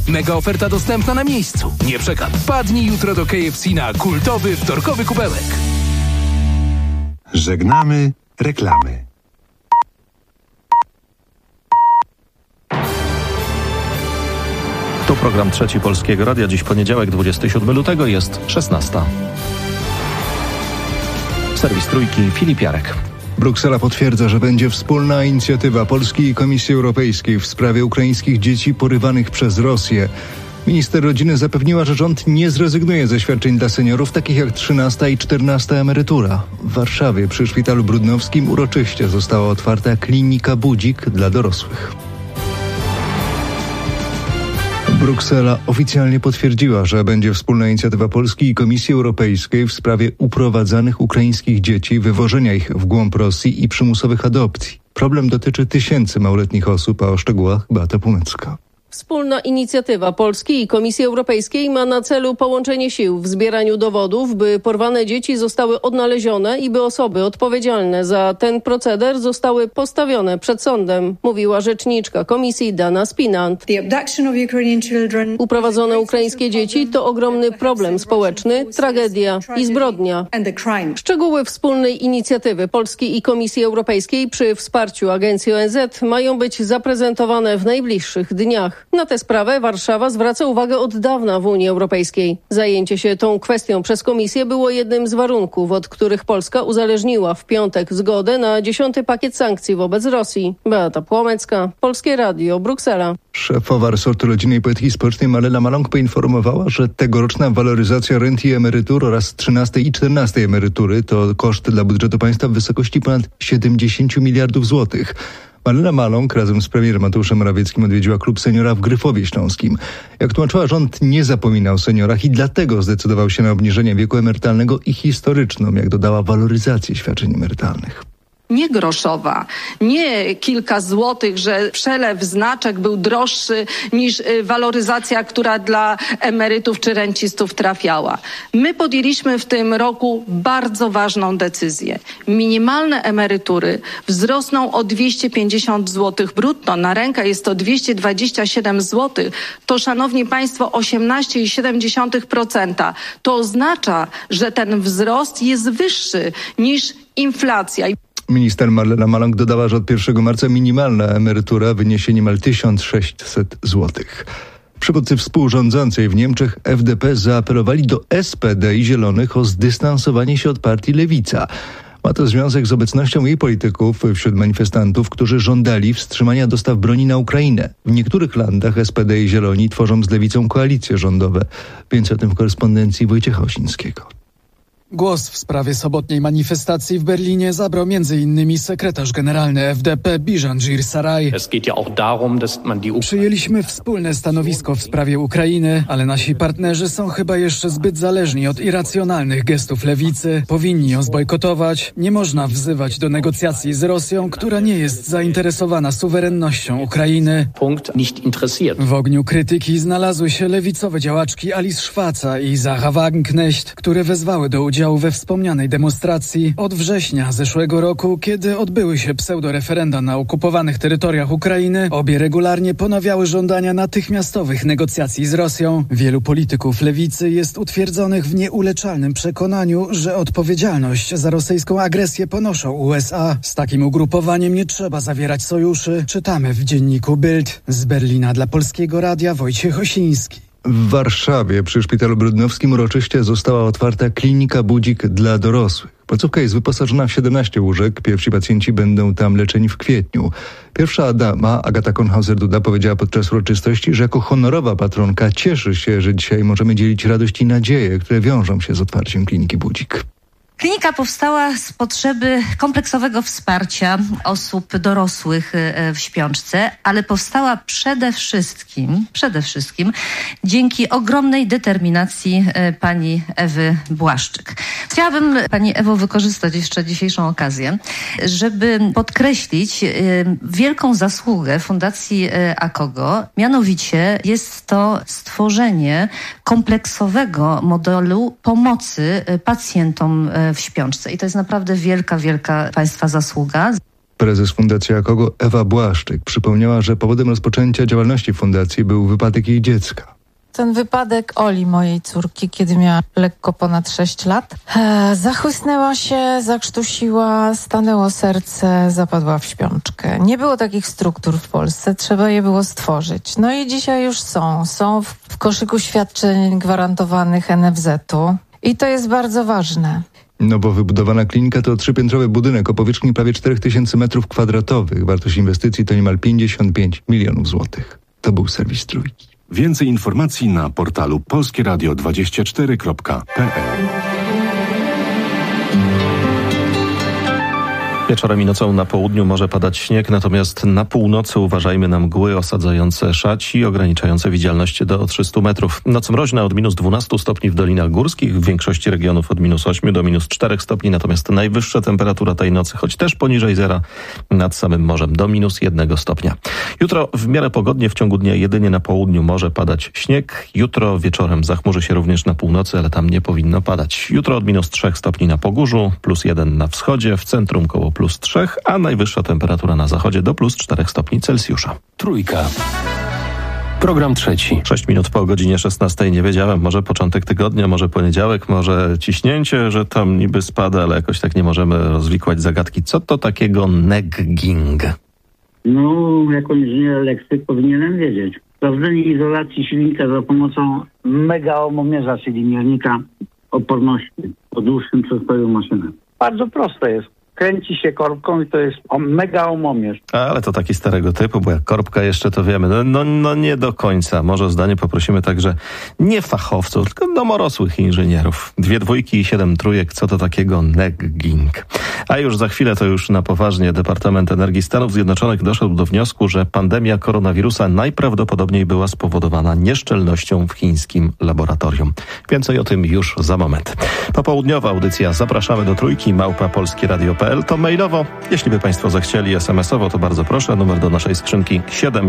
Mega oferta dostępna na miejscu. Nie przegap. Wpadnij jutro do KFC na kultowy wtorkowy kubełek. Żegnamy reklamy. To program Trzeci Polskiego Radia. Dziś poniedziałek, 27 lutego, jest 16. Serwis Trójki, Filip Jarek. Bruksela potwierdza, że będzie wspólna inicjatywa Polski i Komisji Europejskiej w sprawie ukraińskich dzieci porywanych przez Rosję. Minister rodziny zapewniła, że rząd nie zrezygnuje ze świadczeń dla seniorów, takich jak 13. i 14. emerytura. W Warszawie przy Szpitalu Brudnowskim uroczyście została otwarta klinika Budzik dla dorosłych. Bruksela oficjalnie potwierdziła, że będzie wspólna inicjatywa Polski i Komisji Europejskiej w sprawie uprowadzanych ukraińskich dzieci, wywożenia ich w głąb Rosji i przymusowych adopcji. Problem dotyczy tysięcy małoletnich osób, a o szczegółach Beata Północka. Wspólna inicjatywa Polski i Komisji Europejskiej ma na celu połączenie sił w zbieraniu dowodów, by porwane dzieci zostały odnalezione i by osoby odpowiedzialne za ten proceder zostały postawione przed sądem, mówiła rzeczniczka Komisji Dana Spinant. Uprowadzone ukraińskie dzieci to ogromny problem społeczny, tragedia i zbrodnia. Szczegóły wspólnej inicjatywy Polski i Komisji Europejskiej przy wsparciu Agencji ONZ mają być zaprezentowane w najbliższych dniach. Na tę sprawę Warszawa zwraca uwagę od dawna w Unii Europejskiej. Zajęcie się tą kwestią przez Komisję było jednym z warunków, od których Polska uzależniła w piątek zgodę na 10. pakiet sankcji wobec Rosji. Beata Płomecka, Polskie Radio, Bruksela. Szefowa resortu rodziny i polityki społecznej Marlena Maląg poinformowała, że tegoroczna waloryzacja rent i emerytur oraz 13. i 14. emerytury to koszt dla budżetu państwa w wysokości ponad 70 miliardów złotych. Marlena Maląg razem z premierem Mateuszem Morawieckim odwiedziła klub seniora w Gryfowie Śląskim. Jak tłumaczyła, rząd nie zapominał o seniorach i dlatego zdecydował się na obniżenie wieku emerytalnego i historyczną, jak dodała, waloryzację świadczeń emerytalnych. Nie groszowa, nie kilka złotych, że przelew, znaczek był droższy niż waloryzacja, która dla emerytów czy rencistów trafiała. My podjęliśmy w tym roku bardzo ważną decyzję. Minimalne emerytury wzrosną o 250 zł brutto. Na rękę jest to 227 zł. To, szanowni państwo, 18,7%. To oznacza, że ten wzrost jest wyższy niż inflacja. Minister Marlena Maląg dodała, że od 1 marca minimalna emerytura wyniesie niemal 1600 zł. Przywódcy współrządzącej w Niemczech FDP zaapelowali do SPD i Zielonych o zdystansowanie się od partii Lewica. Ma to związek z obecnością jej polityków wśród manifestantów, którzy żądali wstrzymania dostaw broni na Ukrainę. W niektórych landach SPD i Zieloni tworzą z Lewicą koalicje rządowe. Więcej o tym w korespondencji Wojciecha Osińskiego. Głos w sprawie sobotniej manifestacji w Berlinie zabrał m.in. sekretarz generalny FDP Bižanžīr Saraj. Przyjęliśmy wspólne stanowisko w sprawie Ukrainy, ale nasi partnerzy są chyba jeszcze zbyt zależni od irracjonalnych gestów lewicy. Powinni ją zbojkotować. Nie można wzywać do negocjacji z Rosją, która nie jest zainteresowana suwerennością Ukrainy. W ogniu krytyki znalazły się lewicowe działaczki Alice Schwarza i Sarah Wagenknecht, które wezwały do udziału we wspomnianej demonstracji od września zeszłego roku, kiedy odbyły się pseudoreferenda na okupowanych terytoriach Ukrainy. Obie regularnie ponawiały żądania natychmiastowych negocjacji z Rosją. Wielu polityków lewicy jest utwierdzonych w nieuleczalnym przekonaniu, że odpowiedzialność za rosyjską agresję ponoszą USA. Z takim ugrupowaniem nie trzeba zawierać sojuszy. Czytamy w dzienniku Bild. Z Berlina dla Polskiego Radia Wojciech Osiński. W Warszawie przy Szpitalu Brudnowskim uroczyście została otwarta klinika Budzik dla dorosłych. Placówka jest wyposażona w 17 łóżek. Pierwsi pacjenci będą tam leczeni w kwietniu. Pierwsza dama, Agata Kornhauser-Duda, powiedziała podczas uroczystości, że jako honorowa patronka cieszy się, że dzisiaj możemy dzielić radość i nadzieję, które wiążą się z otwarciem kliniki Budzik. Klinika powstała z potrzeby kompleksowego wsparcia osób dorosłych w śpiączce, ale powstała przede wszystkim dzięki ogromnej determinacji pani Ewy Błaszczyk. Chciałabym, pani Ewo, wykorzystać jeszcze dzisiejszą okazję, żeby podkreślić wielką zasługę Fundacji AKOGO. Mianowicie jest to stworzenie kompleksowego modelu pomocy pacjentom w śpiączce. I to jest naprawdę wielka państwa zasługa. Prezes Fundacji Akogo Ewa Błaszczyk przypomniała, że powodem rozpoczęcia działalności fundacji był wypadek jej dziecka. Ten wypadek Oli, mojej córki, kiedy miała lekko ponad 6 lat, zachłysnęła się, zakrztusiła, stanęło serce, zapadła w śpiączkę. Nie było takich struktur w Polsce, trzeba je było stworzyć. No i dzisiaj już są w koszyku świadczeń gwarantowanych NFZ-u i to jest bardzo ważne. Nowo wybudowana klinika to 3-piętrowy budynek o powierzchni prawie 4000 m2. Wartość inwestycji to niemal 55 milionów złotych. To był serwis Trójki. Więcej informacji na portalu polskieradio24.pl. Wieczorem i nocą na południu może padać śnieg, natomiast na północy uważajmy na mgły osadzające szaci, ograniczające widzialność do 300 metrów. Noc mroźna od -12 stopni w Dolinach Górskich, w większości regionów od -8 do -4 stopni, natomiast najwyższa temperatura tej nocy, choć też poniżej zera, nad samym morzem do -1 stopnia. Jutro w miarę pogodnie, w ciągu dnia jedynie na południu może padać śnieg. Jutro wieczorem zachmurzy się również na północy, ale tam nie powinno padać. Jutro od -3 stopni na Pogórzu, +1 na wschodzie, w centrum koło +3, a najwyższa temperatura na zachodzie do +4 stopni Celsjusza. Trójka. Program trzeci. 6 minut po godzinie 16. Nie wiedziałem, może początek tygodnia, może poniedziałek, może ciśnięcie, że tam niby spada, ale jakoś tak nie możemy rozwikłać zagadki. Co to takiego negging? No, jako inżynier elektryk powinienem wiedzieć. Sprawdzenie izolacji silnika za pomocą megaomomierza, czyli miernika oporności po dłuższym przestoju maszyny. Bardzo proste jest. Kręci się korbką i to jest megaomomierz. Ale to taki starego typu, bo jak korbka jeszcze to wiemy. No nie do końca. Może zdanie poprosimy także nie fachowców, tylko domorosłych inżynierów. 2 dwójki i 7 trójek. Co to takiego negging? A już za chwilę to już na poważnie. Departament Energii Stanów Zjednoczonych doszedł do wniosku, że pandemia koronawirusa najprawdopodobniej była spowodowana nieszczelnością w chińskim laboratorium. Więcej o tym już za moment. Popołudniowa audycja Zapraszamy do Trójki, @polskieradio.pl. To mailowo. Jeśli by Państwo zechcieli SMS-owo, to bardzo proszę. Numer do naszej skrzynki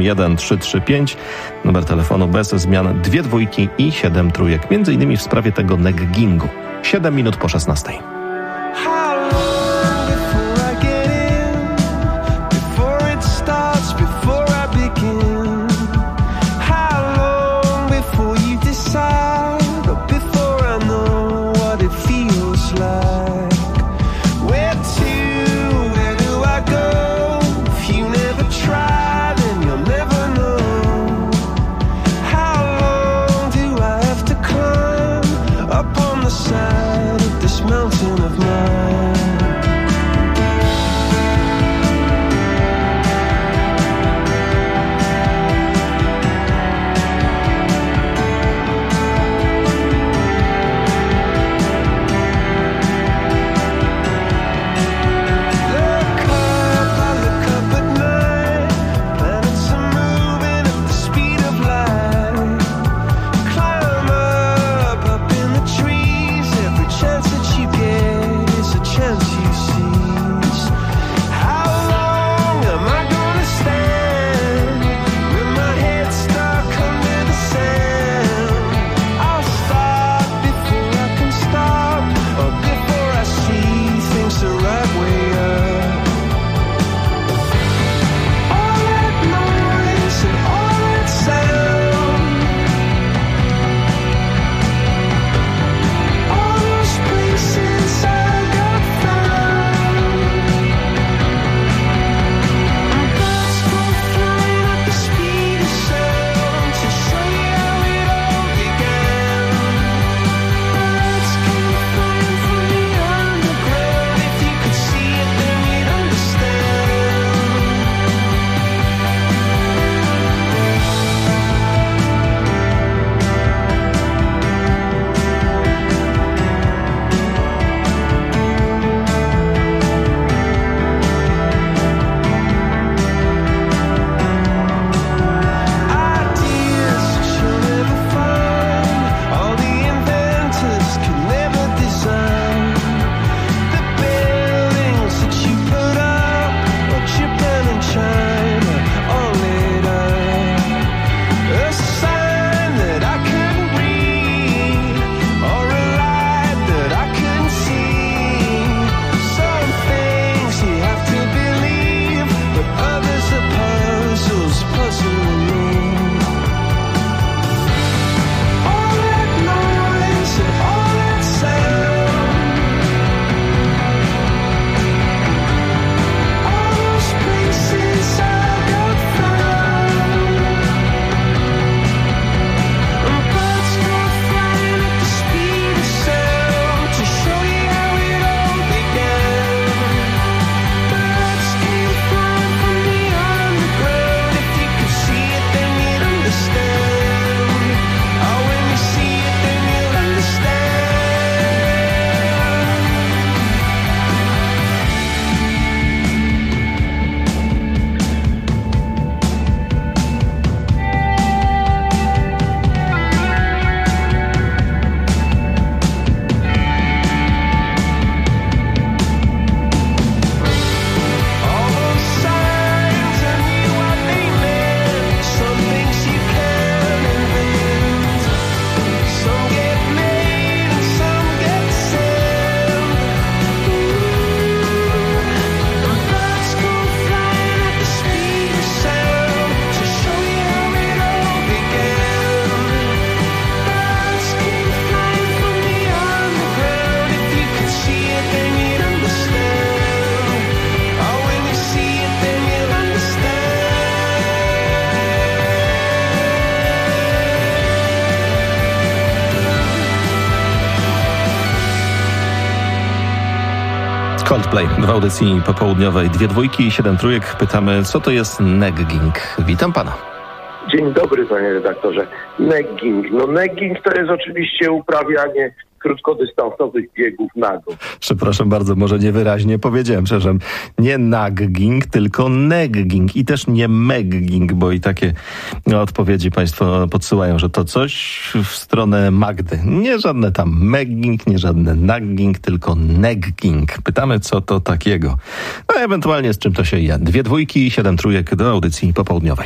71335. Numer telefonu bez zmian 2 dwójki i 7 trójek. Między innymi w sprawie tego neggingu. 7 minut po 16. Mountain Coldplay w audycji popołudniowej 2 dwójki i 7 trójek. Pytamy, co to jest negging. Witam pana. Dzień dobry, panie redaktorze. Negging. Negging to jest oczywiście uprawianie krótkodystansowych biegów nago. Przepraszam bardzo, może niewyraźnie powiedziałem, przepraszam. Nie nagging, tylko negging i też nie megging, bo i takie odpowiedzi państwo podsyłają, że to coś w stronę Magdy. Nie żadne tam megging, nie żadne nagging, tylko negging. Pytamy, co to takiego. A ewentualnie z czym to się je. 2 dwójki i 7 trójek do audycji popołudniowej.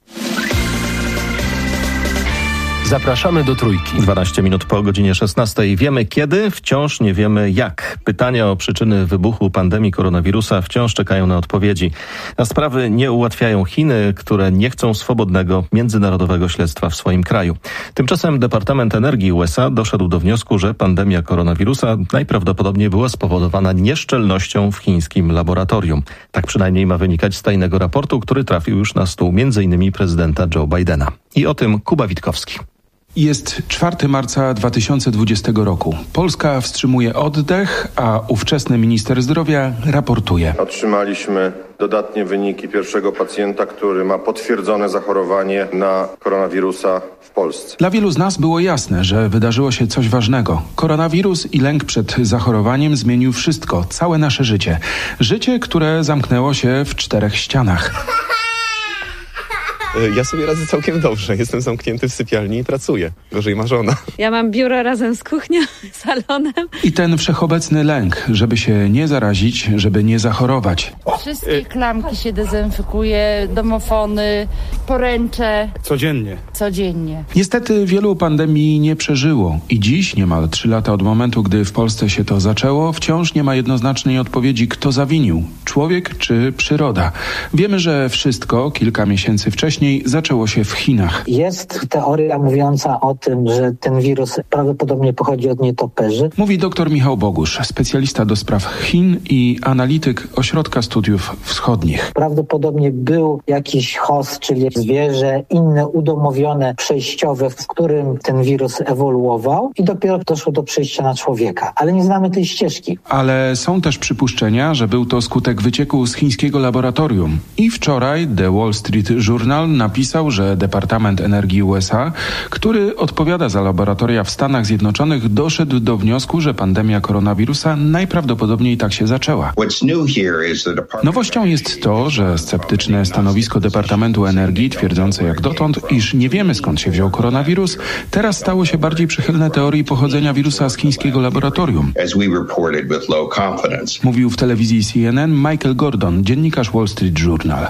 Zapraszamy do Trójki. 12 minut po godzinie 16. Wiemy kiedy, wciąż nie wiemy jak. Pytania o przyczyny wybuchu pandemii koronawirusa wciąż czekają na odpowiedzi. A sprawy nie ułatwiają Chiny, które nie chcą swobodnego, międzynarodowego śledztwa w swoim kraju. Tymczasem Departament Energii USA doszedł do wniosku, że pandemia koronawirusa najprawdopodobniej była spowodowana nieszczelnością w chińskim laboratorium. Tak przynajmniej ma wynikać z tajnego raportu, który trafił już na stół m.in. prezydenta Joe Bidena. I o tym Kuba Witkowski. Jest 4 marca 2020 roku. Polska wstrzymuje oddech, a ówczesny minister zdrowia raportuje. Otrzymaliśmy dodatnie wyniki pierwszego pacjenta, który ma potwierdzone zachorowanie na koronawirusa w Polsce. Dla wielu z nas było jasne, że wydarzyło się coś ważnego. Koronawirus i lęk przed zachorowaniem zmienił wszystko, całe nasze życie. Życie, które zamknęło się w 4 ścianach. Ja sobie radzę całkiem dobrze. Jestem zamknięty w sypialni i pracuję. Gorzej ma żona. Ja mam biuro razem z kuchnią, salonem. I ten wszechobecny lęk, żeby się nie zarazić, żeby nie zachorować. Wszystkie klamki się dezynfekuje, domofony, poręcze. Codziennie. Niestety wielu pandemii nie przeżyło. I dziś, niemal 3 lata od momentu, gdy w Polsce się to zaczęło, wciąż nie ma jednoznacznej odpowiedzi, kto zawinił. Człowiek czy przyroda. Wiemy, że wszystko kilka miesięcy wcześniej zaczęło się w Chinach. Jest teoria mówiąca o tym, że ten wirus prawdopodobnie pochodzi od nietoperzy. Mówi dr Michał Bogusz, specjalista do spraw Chin i analityk Ośrodka Studiów Wschodnich. Prawdopodobnie był jakiś host, czyli zwierzę, inne udomowione, przejściowe, w którym ten wirus ewoluował i dopiero doszło do przejścia na człowieka. Ale nie znamy tej ścieżki. Ale są też przypuszczenia, że był to skutek wycieku z chińskiego laboratorium. I wczoraj The Wall Street Journal napisał, że Departament Energii USA, który odpowiada za laboratoria w Stanach Zjednoczonych, doszedł do wniosku, że pandemia koronawirusa najprawdopodobniej tak się zaczęła. Nowością jest to, że sceptyczne stanowisko Departamentu Energii, twierdzące jak dotąd, iż nie wiemy skąd się wziął koronawirus, teraz stało się bardziej przychylne teorii pochodzenia wirusa z chińskiego laboratorium. Mówił w telewizji CNN Michael Gordon, dziennikarz Wall Street Journal.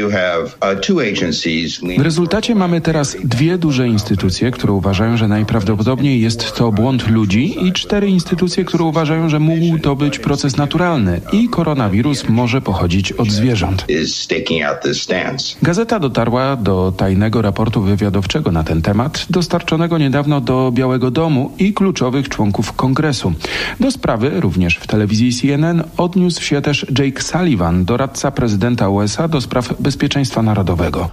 W rezultacie mamy teraz 2 duże instytucje, które uważają, że najprawdopodobniej jest to błąd ludzi i 4 instytucje, które uważają, że mógł to być proces naturalny i koronawirus może pochodzić od zwierząt. Gazeta dotarła do tajnego raportu wywiadowczego na ten temat, dostarczonego niedawno do Białego Domu i kluczowych członków Kongresu. Do sprawy, również w telewizji CNN, odniósł się też Jake Sullivan, doradca prezydenta USA do spraw bezpieczeństwa narodowego.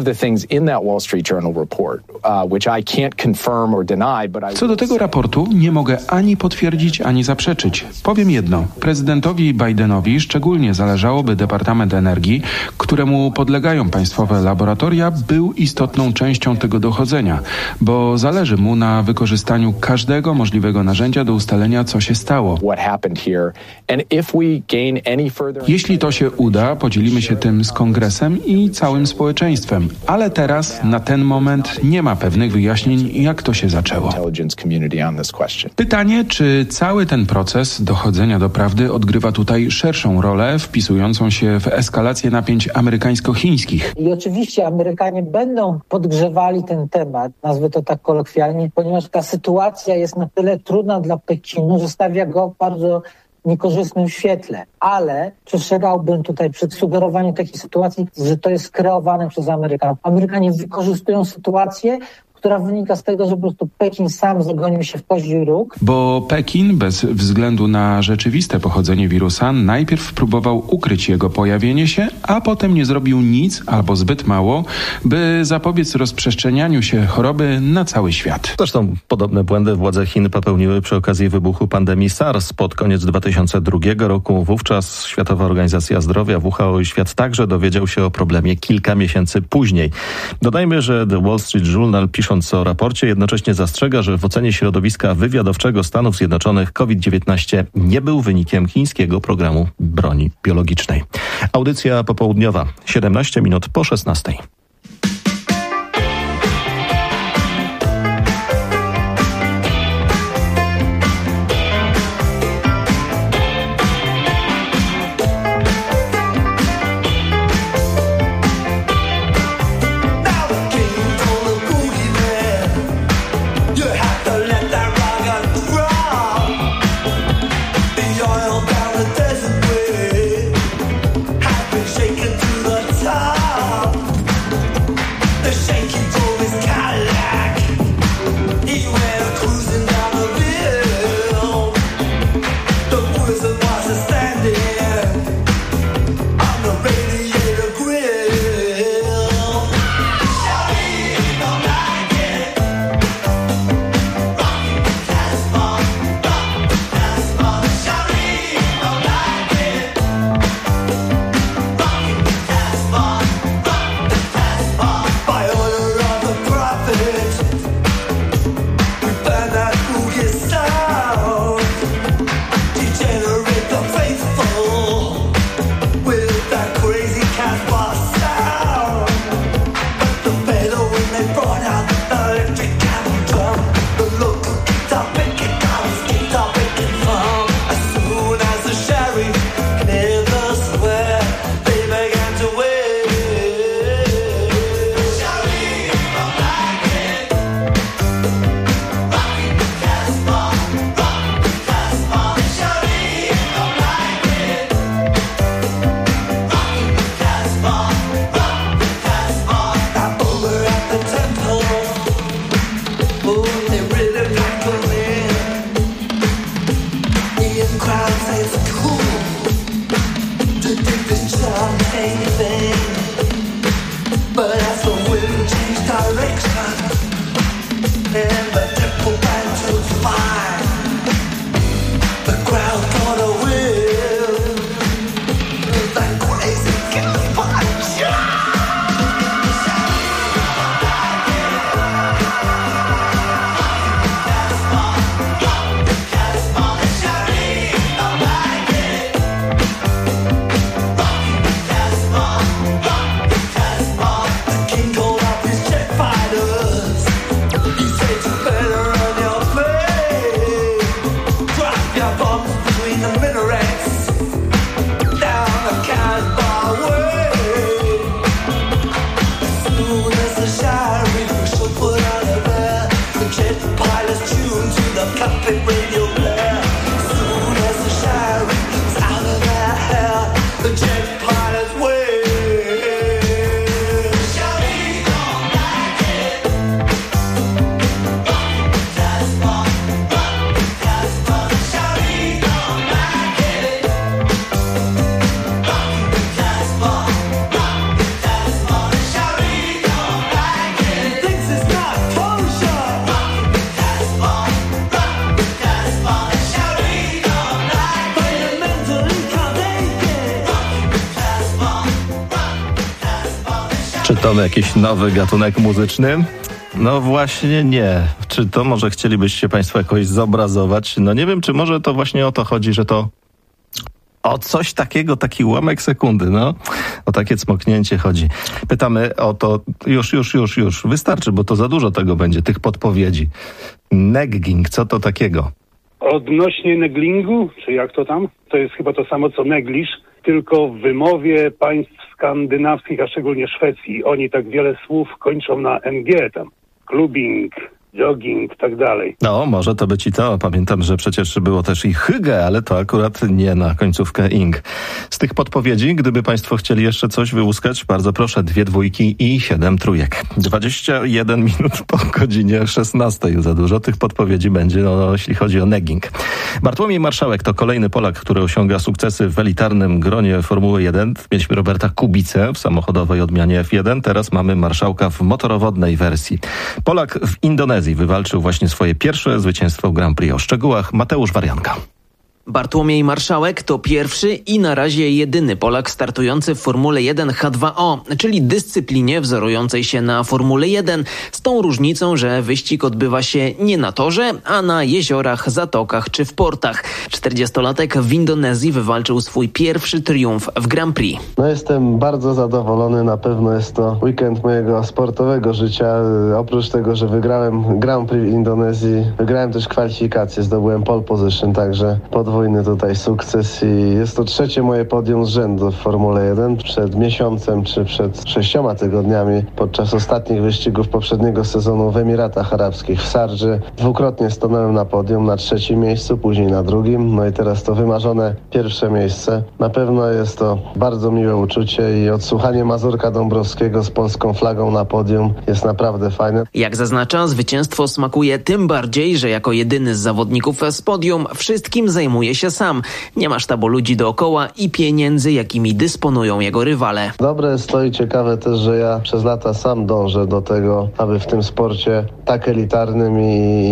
Co do tego raportu nie mogę ani potwierdzić, ani zaprzeczyć. Powiem jedno. Prezydentowi Bidenowi szczególnie zależało, by Departament Energii, któremu podlegają państwowe laboratoria, był istotną częścią tego dochodzenia, bo zależy mu na wykorzystaniu każdego możliwego narzędzia do ustalenia, co się stało. Jeśli to się uda, podzielimy się tym z Kongresem i całym społeczeństwem, ale teraz, na ten moment, nie ma pewnych wyjaśnień, jak to się zaczęło. Pytanie, czy cały ten proces dochodzenia do prawdy odgrywa tutaj szerszą rolę, wpisującą się w eskalację napięć amerykańsko-chińskich. I oczywiście Amerykanie będą podgrzewali ten temat, nazwę to tak kolokwialnie, ponieważ ta sytuacja jest na tyle trudna dla Pekinu, że stawia go w bardzo niekorzystnym świetle. Ale przestrzegałbym tutaj przed sugerowaniem takiej sytuacji, że to jest kreowane przez Amerykanów. Amerykanie wykorzystują sytuację, w która wynika z tego, że po prostu Pekin sam zagonił się w kozi róg. Bo Pekin, bez względu na rzeczywiste pochodzenie wirusa, najpierw próbował ukryć jego pojawienie się, a potem nie zrobił nic albo zbyt mało, by zapobiec rozprzestrzenianiu się choroby na cały świat. Zresztą podobne błędy władze Chin popełniły przy okazji wybuchu pandemii SARS pod koniec 2002 roku. Wówczas Światowa Organizacja Zdrowia, WHO i świat także dowiedział się o problemie kilka miesięcy później. Dodajmy, że The Wall Street Journal, pisząc o raporcie, jednocześnie zastrzega, że w ocenie środowiska wywiadowczego Stanów Zjednoczonych COVID-19 nie był wynikiem chińskiego programu broni biologicznej. Audycja popołudniowa, 17 minut po 16. Czy to jakiś nowy gatunek muzyczny? No właśnie nie. Czy to może chcielibyście Państwo jakoś zobrazować? No nie wiem, czy może to właśnie o to chodzi, że to o coś takiego, taki ułamek sekundy, no. O takie cmoknięcie chodzi. Pytamy o to, już. Wystarczy, bo to za dużo tego będzie, tych podpowiedzi. Negging, co to takiego? Odnośnie neglingu, czy jak to tam? To jest chyba to samo co negliż, tylko w wymowie państw skandynawskich, a szczególnie Szwecji. Oni tak wiele słów kończą na ng tam. Klubing, jogging, tak dalej. No, może to być i to. Pamiętam, że przecież było też i hygge, ale to akurat nie na końcówkę ing. Z tych podpowiedzi, gdyby państwo chcieli jeszcze coś wyłuskać, bardzo proszę, 2 dwójki i 7 trójek. 21 minut po godzinie 16. Za dużo tych podpowiedzi będzie, jeśli chodzi o negging. Bartłomiej Marszałek to kolejny Polak, który osiąga sukcesy w elitarnym gronie Formuły 1. Mieliśmy Roberta Kubicę w samochodowej odmianie F1. Teraz mamy Marszałka w motorowodnej wersji. Polak w Indonezji wywalczył właśnie swoje pierwsze zwycięstwo w Grand Prix. O szczegółach Mateusz Warianka. Bartłomiej Marszałek to pierwszy i na razie jedyny Polak startujący w Formule 1 H2O, czyli dyscyplinie wzorującej się na Formule 1, z tą różnicą, że wyścig odbywa się nie na torze, a na jeziorach, zatokach czy w portach. 40-latek w Indonezji wywalczył swój pierwszy triumf w Grand Prix. Jestem bardzo zadowolony, na pewno jest to weekend mojego sportowego życia. Oprócz tego, że wygrałem Grand Prix w Indonezji, wygrałem też kwalifikacje, zdobyłem pole position, także podwójny tutaj sukces i jest to trzecie moje podium z rzędu w Formule 1. Przed miesiącem czy przed 6 tygodniami podczas ostatnich wyścigów poprzedniego sezonu w Emiratach Arabskich w Sardży dwukrotnie stanąłem na podium, na 3. miejscu, później na 2. No i teraz to wymarzone pierwsze miejsce. Na pewno jest to bardzo miłe uczucie i odsłuchanie Mazurka Dąbrowskiego z polską flagą na podium jest naprawdę fajne. Jak zaznacza, zwycięstwo smakuje tym bardziej, że jako jedyny z zawodników z podium wszystkim zajmuje się sam. Nie ma sztabu ludzi dookoła i pieniędzy, jakimi dysponują jego rywale. Dobre jest to i ciekawe też, że ja przez lata sam dążę do tego, aby w tym sporcie tak elitarnym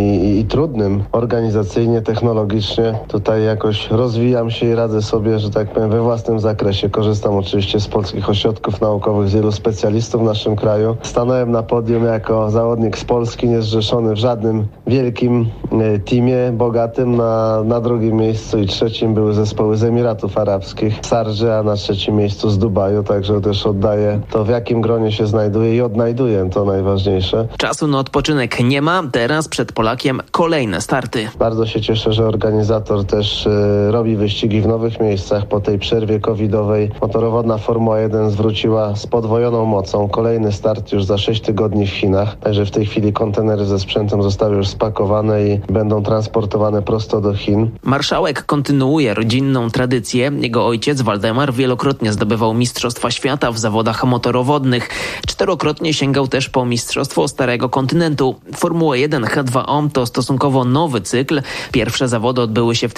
i trudnym organizacyjnie, technologicznie tutaj jakoś rozwijam się i radzę sobie, że tak powiem, we własnym zakresie. Korzystam oczywiście z polskich ośrodków naukowych, z wielu specjalistów w naszym kraju. Stanąłem na podium jako zawodnik z Polski, niezrzeszony w żadnym wielkim teamie, bogatym. Na 2. miejscu i 3. były zespoły z Emiratów Arabskich, Sardży, a na 3. miejscu z Dubaju, także też oddaję to, w jakim gronie się znajduję i odnajduję, to najważniejsze. Czasu na odpoczynek nie ma, teraz przed Polakiem kolejne starty. Bardzo się cieszę, że organizator też robi wyścigi w nowych miejscach. Po tej przerwie covidowej motorowodna Formuła 1 zwróciła z podwojoną mocą. Kolejny start już za 6 tygodni w Chinach, także w tej chwili kontenery ze sprzętem zostały już spakowane i będą transportowane prosto do Chin. Marszałek kontynuuje rodzinną tradycję. Jego ojciec Waldemar wielokrotnie zdobywał Mistrzostwa Świata w zawodach motorowodnych. 4-krotnie sięgał też po Mistrzostwo Starego Kontynentu. Formuła 1 H2O to stosunkowo nowy cykl. Pierwsze zawody odbyły się w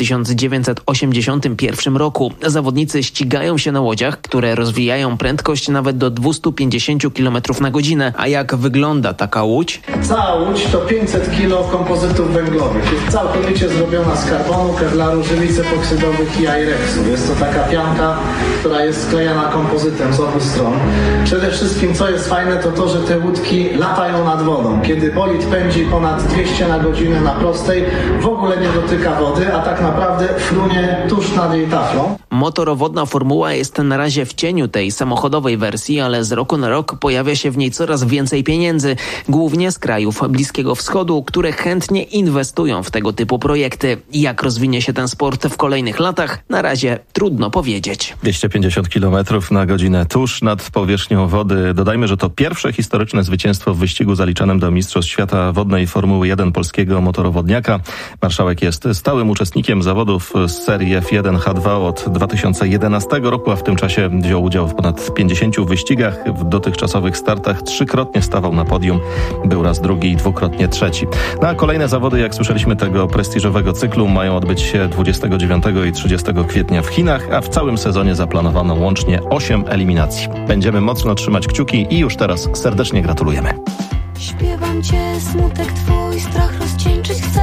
1981 roku. Zawodnicy ścigają się na łodziach, które rozwijają prędkość nawet do 250 km na godzinę. A jak wygląda taka łódź? Cała łódź to 500 kg kompozytów węglowych. Jest całkowicie zrobiona z karbonu, kevlaru, żywic epoksydowych i Airexu. Jest to taka pianka, która jest sklejana kompozytem z obu stron. Przede wszystkim, co jest fajne, to to, że te łódki latają nad wodą. Kiedy bolid pędzi ponad 200 na godzinę na prostej, w ogóle nie dotyka wody, a tak naprawdę frunie tuż nad jej taflą. Motorowodna formuła jest na razie w cieniu tej samochodowej wersji, ale z roku na rok pojawia się w niej coraz więcej pieniędzy, głównie z krajów Bliskiego Wschodu, które chętnie inwestują w tego typu projekty. Jak rozwinie się ten sport w kolejnych latach, na razie trudno powiedzieć. 250 km na godzinę tuż nad powierzchnią wody. Dodajmy, że to pierwsze historyczne zwycięstwo w wyścigu zaliczanym do Mistrzostw Świata wodnej Formuły 1 polskiego motorowodniaka. Marszałek jest stałym uczestnikiem zawodów z serii F1 H2 od 2011 roku, a w tym czasie wziął udział w ponad 50 wyścigach. W dotychczasowych startach 3-krotnie stawał na podium. Był raz 2. i 2-krotnie 3. A kolejne zawody, jak słyszeliśmy, tego prestiżowego cyklu mają odbyć się 29 i 30 kwietnia w Chinach, a w całym sezonie zaplanowano łącznie 8 eliminacji. Będziemy mocno trzymać kciuki i już teraz serdecznie gratulujemy. Śpiewam cię, smutek twój, strach rozcieńczyć chcę.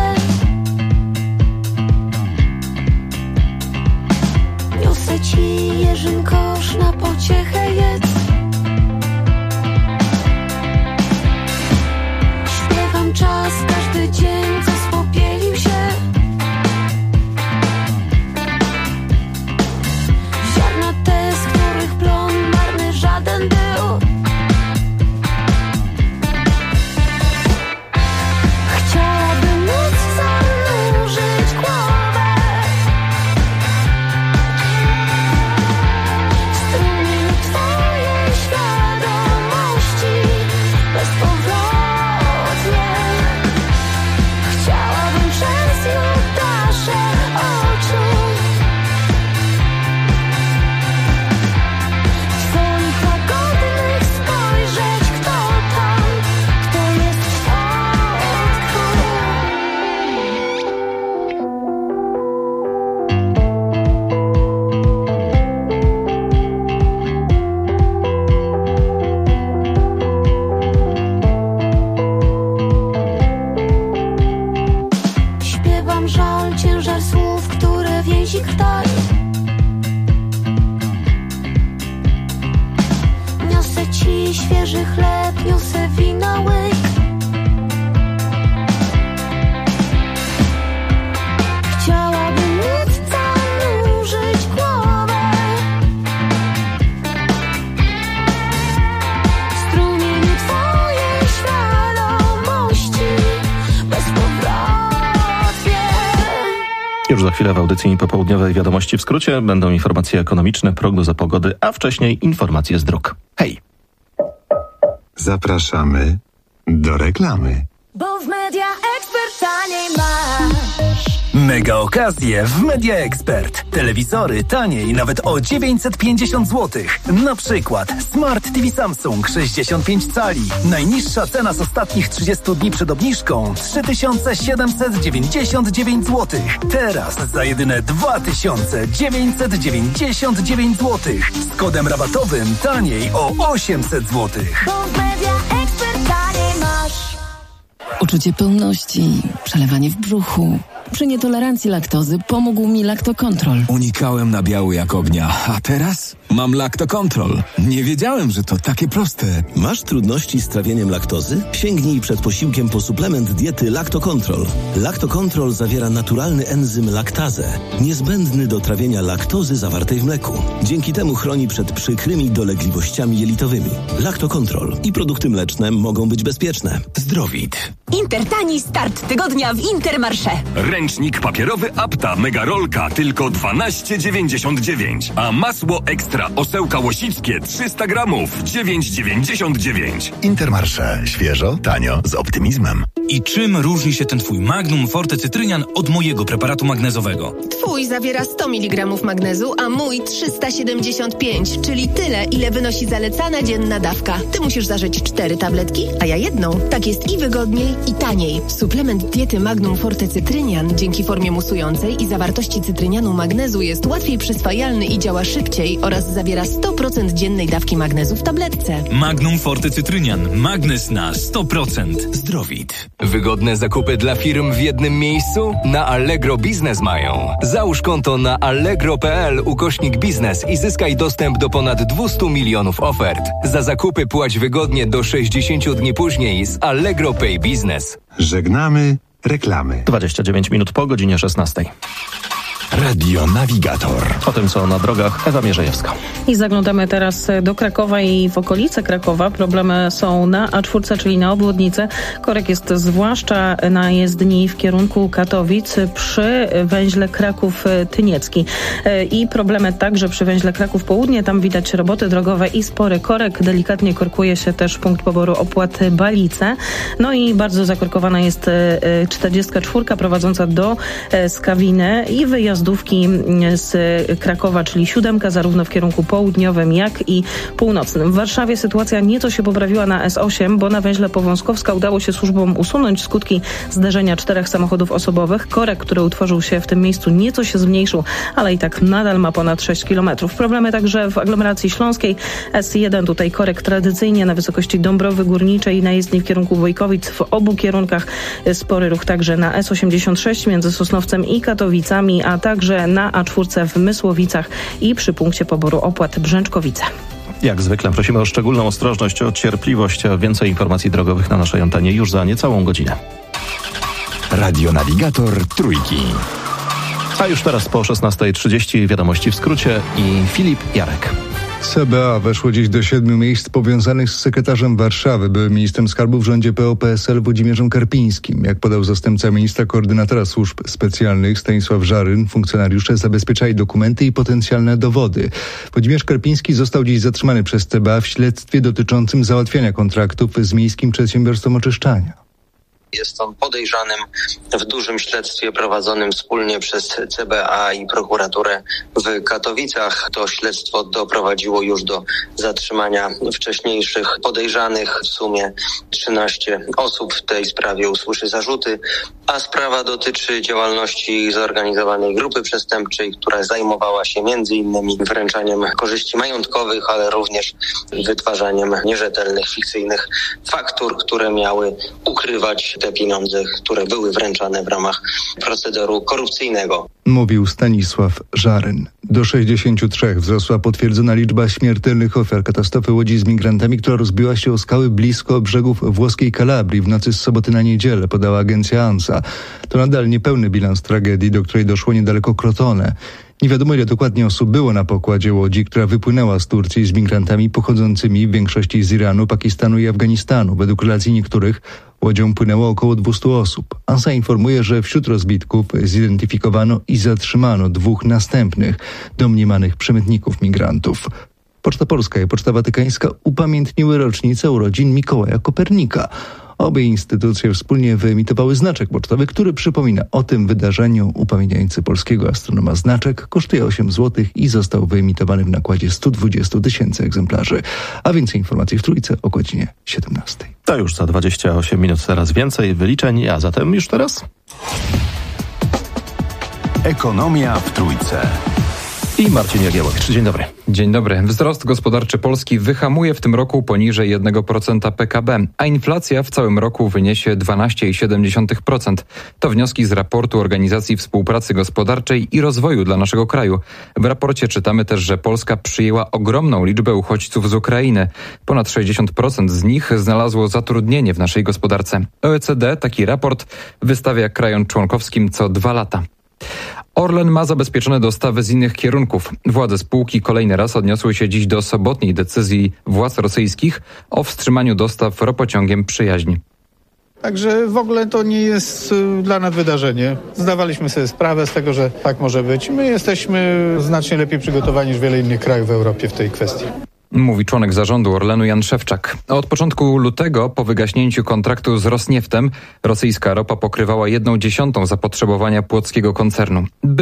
Niosę ci jeżyn kosz, na pociechę jedz. Śpiewam czas, każdy dzień, co spopielił się. Ziarna te, z których plon marny żaden był. Chciałabym móc zanurzyć głowę w strumieniu twojej świadomości bezpowrotnie. Już za chwilę w audycji popołudniowej Wiadomości w skrócie będą informacje ekonomiczne, prognoza pogody, a wcześniej informacje z dróg. Hej! Zapraszamy do reklamy. Bo w Media Expert taniej masz. Mega okazje w Media Expert. Telewizory taniej nawet o 950 zł. Na przykład Smart TV Samsung 65 cali. Najniższa cena z ostatnich 30 dni przed obniżką 3799 zł. Teraz za jedyne 2999 zł. Z kodem rabatowym taniej o 800 zł. Bo w Media Expert taniej masz. Uczucie pełności, przelewanie w brzuchu. Przy nietolerancji laktozy pomógł mi Lactocontrol. Unikałem nabiału jak ognia, a teraz mam Lactocontrol. Nie wiedziałem, że to takie proste. Masz trudności z trawieniem laktozy? Sięgnij przed posiłkiem po suplement diety Lactocontrol. Lactocontrol zawiera naturalny enzym laktazę, niezbędny do trawienia laktozy zawartej w mleku. Dzięki temu chroni przed przykrymi dolegliwościami jelitowymi. Lactocontrol i produkty mleczne mogą być bezpieczne. Zdrowit. Intertani start tygodnia w Intermarché. Ręcznik papierowy Apta Mega Rolka tylko 12,99, a masło ekstra Osełka Łosickie 300 gramów 9,99. Intermarché. Świeżo, tanio, z optymizmem. I czym różni się ten twój Magnum Forte Cytrynian od mojego preparatu magnezowego? Twój zawiera 100 mg magnezu, a mój 375, czyli tyle, ile wynosi zalecana dzienna dawka. Ty musisz zażyć 4 tabletki, a ja jedną. Tak jest i wygodniej, i taniej. Suplement diety Magnum Forte Cytrynian dzięki formie musującej i zawartości cytrynianu magnezu jest łatwiej przyswajalny i działa szybciej oraz zawiera 100% dziennej dawki magnezu w tabletce. Magnum Forte Cytrynian. Magnes na 100%. Zdrowit. Wygodne zakupy dla firm w jednym miejscu? Na Allegro Biznes mają. Załóż konto na allegro.pl/biznes i zyskaj dostęp do ponad 200 milionów ofert. Za zakupy płać wygodnie do 60 dni później z Allegro Pay Business. Żegnamy reklamy. 29 minut po godzinie 16. Radio Navigator. O tym, co na drogach, Ewa Mierzejewska. I zaglądamy teraz do Krakowa i w okolice Krakowa. Problemy są na A4, czyli na obwodnicy. Korek jest zwłaszcza na jezdni w kierunku Katowic przy węźle Kraków-Tyniecki. I problemy także przy węźle Kraków Południe. Tam widać roboty drogowe i spory korek. Delikatnie korkuje się też punkt poboru opłat Balice. No i bardzo zakorkowana jest 44 prowadząca do Skawiny i wyjazdówki z Krakowa, czyli 7, zarówno w kierunku południowym, jak i północnym. W Warszawie sytuacja nieco się poprawiła na S8, bo na węźle Powązkowska udało się służbom usunąć skutki zderzenia 4 samochodów osobowych. Korek, który utworzył się w tym miejscu, nieco się zmniejszył, ale i tak nadal ma ponad 6 km. Problemy także w aglomeracji śląskiej. S1 tutaj korek tradycyjnie na wysokości Dąbrowy Górniczej, na jezdni w kierunku Wojkowic w obu kierunkach. Spory ruch także na S86 między Sosnowcem i Katowicami, a także na A4 w Mysłowicach i przy punkcie poboru opłat Brzęczkowice. Jak zwykle prosimy o szczególną ostrożność, o cierpliwość, a więcej informacji drogowych na naszej antenie już za niecałą godzinę. Radio Navigator Trójki. A już teraz po 16:30 wiadomości w skrócie i Filip Jarek. CBA weszło dziś do 7 miejsc powiązanych z sekretarzem Warszawy, byłym ministrem skarbu w rządzie PO-PSL Włodzimierzem Karpińskim. Jak podał zastępca ministra koordynatora służb specjalnych Stanisław Żaryn, funkcjonariusze zabezpieczali dokumenty i potencjalne dowody. Włodzimierz Karpiński został dziś zatrzymany przez CBA w śledztwie dotyczącym załatwiania kontraktów z Miejskim Przedsiębiorstwem Oczyszczania. Jest on podejrzanym w dużym śledztwie prowadzonym wspólnie przez CBA i prokuraturę w Katowicach. To śledztwo doprowadziło już do zatrzymania wcześniejszych podejrzanych. W sumie 13 osób w tej sprawie usłyszy zarzuty, a sprawa dotyczy działalności zorganizowanej grupy przestępczej, która zajmowała się m.in. wręczaniem korzyści majątkowych, ale również wytwarzaniem nierzetelnych, fikcyjnych faktur, które miały ukrywać te pieniądze, które były wręczane w ramach procederu korupcyjnego. Mówił Stanisław Żaryn. Do 63 wzrosła potwierdzona liczba śmiertelnych ofiar katastrofy łodzi z migrantami, która rozbiła się o skały blisko brzegów włoskiej Kalabrii w nocy z soboty na niedzielę, podała agencja ANSA. To nadal niepełny bilans tragedii, do której doszło niedaleko Crotone. Nie wiadomo, ile dokładnie osób było na pokładzie łodzi, która wypłynęła z Turcji z migrantami pochodzącymi w większości z Iranu, Pakistanu i Afganistanu. Według relacji niektórych łodzią płynęło około 200 osób. ANSA informuje, że wśród rozbitków zidentyfikowano i zatrzymano 2 następnych domniemanych przemytników migrantów. Poczta Polska i Poczta Watykańska upamiętniły rocznicę urodzin Mikołaja Kopernika. Obie instytucje wspólnie wyemitowały znaczek pocztowy, który przypomina o tym wydarzeniu. Upamiętniający polskiego astronoma znaczek kosztuje 8 zł i został wyemitowany w nakładzie 120 000 egzemplarzy. A więcej informacji w Trójce o godzinie 17. To już za 28 minut teraz więcej wyliczeń, a zatem już teraz? Ekonomia w Trójce. I Marcin Jagiełowicz. Dzień dobry. Dzień dobry. Wzrost gospodarczy Polski wyhamuje w tym roku poniżej 1% PKB, a inflacja w całym roku wyniesie 12,7%. To wnioski z raportu Organizacji Współpracy Gospodarczej i Rozwoju dla naszego kraju. W raporcie czytamy też, że Polska przyjęła ogromną liczbę uchodźców z Ukrainy. Ponad 60% z nich znalazło zatrudnienie w naszej gospodarce. OECD taki raport wystawia krajom członkowskim co 2 lata. Orlen ma zabezpieczone dostawy z innych kierunków. Władze spółki kolejny raz odniosły się dziś do sobotniej decyzji władz rosyjskich o wstrzymaniu dostaw ropociągiem Przyjaźń. Także w ogóle to nie jest dla nas wydarzenie. Zdawaliśmy sobie sprawę z tego, że tak może być. My jesteśmy znacznie lepiej przygotowani niż wiele innych krajów w Europie w tej kwestii. Mówi członek zarządu Orlenu Jan Szewczak. Od początku lutego, po wygaśnięciu kontraktu z Rosnieftem, rosyjska ropa pokrywała 1/10 zapotrzebowania płockiego koncernu.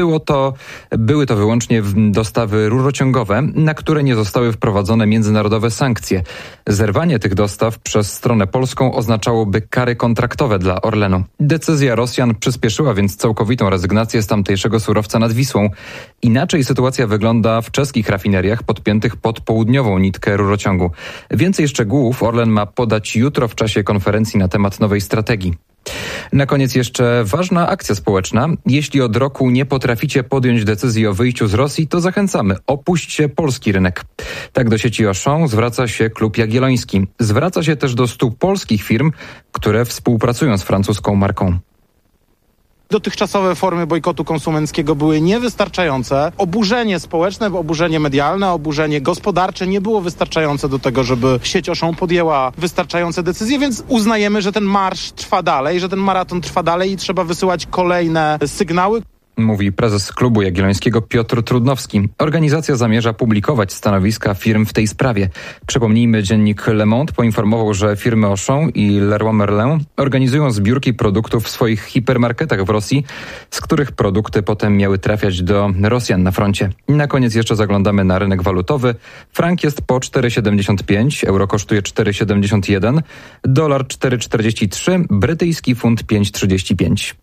Były to wyłącznie dostawy rurociągowe, na które nie zostały wprowadzone międzynarodowe sankcje. Zerwanie tych dostaw przez stronę polską oznaczałoby kary kontraktowe dla Orlenu. Decyzja Rosjan przyspieszyła więc całkowitą rezygnację z tamtejszego surowca nad Wisłą. Inaczej sytuacja wygląda w czeskich rafineriach podpiętych pod południową nitkę rurociągu. Więcej szczegółów Orlen ma podać jutro w czasie konferencji na temat nowej strategii. Na koniec jeszcze ważna akcja społeczna. Jeśli od roku nie potraficie podjąć decyzji o wyjściu z Rosji, to zachęcamy. Opuśćcie polski rynek. Tak do sieci Auchan zwraca się Klub Jagielloński. Zwraca się też do 100 polskich firm, które współpracują z francuską marką. Dotychczasowe formy bojkotu konsumenckiego były niewystarczające. Oburzenie społeczne, oburzenie medialne, oburzenie gospodarcze nie było wystarczające do tego, żeby sieć Auchan podjęła wystarczające decyzje, więc uznajemy, że ten marsz trwa dalej, że ten maraton trwa dalej i trzeba wysyłać kolejne sygnały. Mówi prezes Klubu Jagiellońskiego Piotr Trudnowski. Organizacja zamierza publikować stanowiska firm w tej sprawie. Przypomnijmy, dziennik Le Monde poinformował, że firmy Auchan i Leroy Merlin organizują zbiórki produktów w swoich hipermarketach w Rosji, z których produkty potem miały trafiać do Rosjan na froncie. I na koniec jeszcze zaglądamy na rynek walutowy. Frank jest po 4,75, euro kosztuje 4,71, dolar 4,43, brytyjski funt 5,35.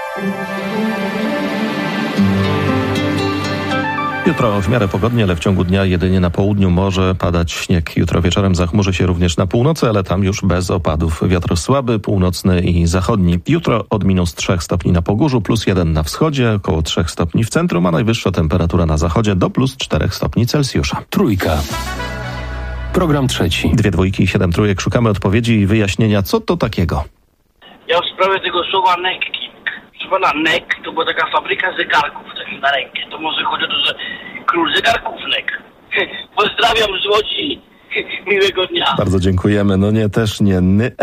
Jutro w miarę pogodnie, ale w ciągu dnia jedynie na południu może padać śnieg. Jutro wieczorem zachmurzy się również na północy, ale tam już bez opadów. Wiatr słaby, północny i zachodni. Jutro od -3 stopni na Pogórzu, +1 na wschodzie, około 3 stopni w centrum, a najwyższa temperatura na zachodzie do +4 stopni Celsjusza. Trójka. Program trzeci. 2 dwójki i 7 trójek. Szukamy odpowiedzi i wyjaśnienia, co to takiego. Ja w sprawie tego słowa nekking. Proszę pana, NEK to była taka fabryka zegarków takich na rękę. To może chodzi o to, że król zegarków NEK. Pozdrawiam z Łodzi. Miłego dnia. Bardzo dziękujemy. No nie, też nie.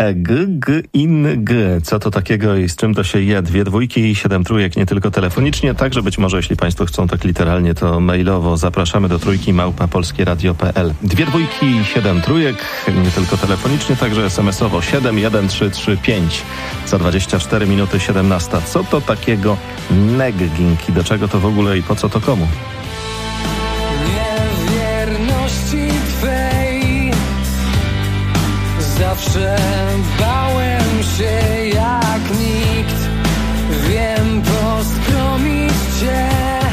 G. Co to takiego i z czym to się je? 2 dwójki i 7 trójek, nie tylko telefonicznie, także być może, jeśli państwo chcą tak literalnie, to mailowo. Zapraszamy do trójki @polskieradio.pl. 2 dwójki i 7 trójek, nie tylko telefonicznie, także SMS-owo 71335. Za 24 minuty 17. Co to takiego negging i do czego to w ogóle i po co to komu? Zawsze bałem się jak nikt. Wiem, poskromić cię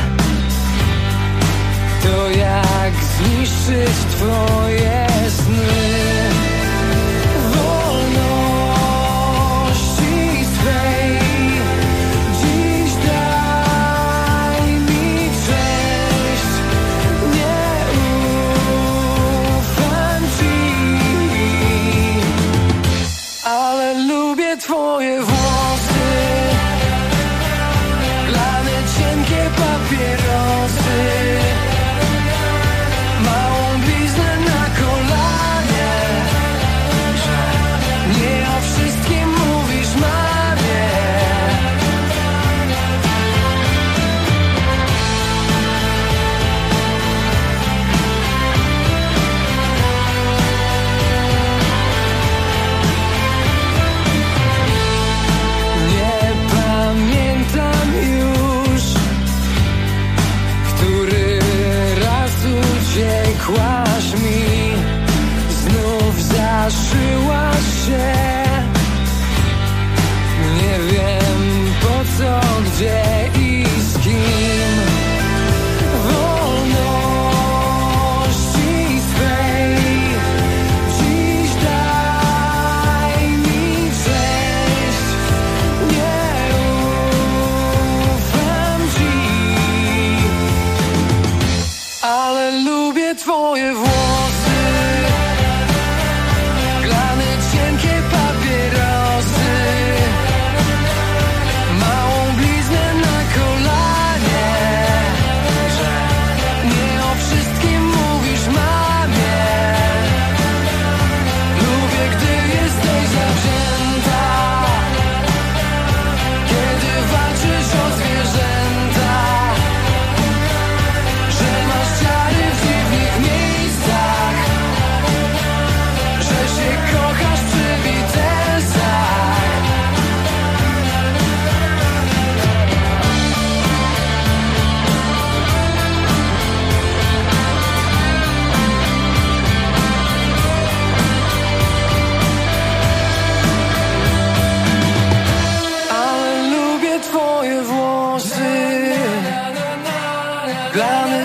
to jak zniszczyć twoje sny. Wolności swej dziś daj mi cześć. Nie ufam ci, ale lubię twoje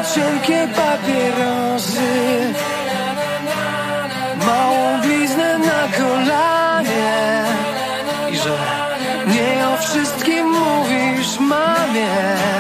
cienkie papierosy, małą bliznę na kolanie i że nie o wszystkim mówisz mamie.